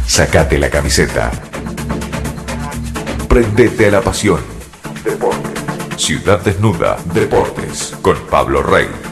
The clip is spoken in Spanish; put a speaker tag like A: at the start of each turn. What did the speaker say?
A: Sacate la camiseta. Prendete a la pasión. Deportes. Ciudad Desnuda Deportes con Pablo Rey.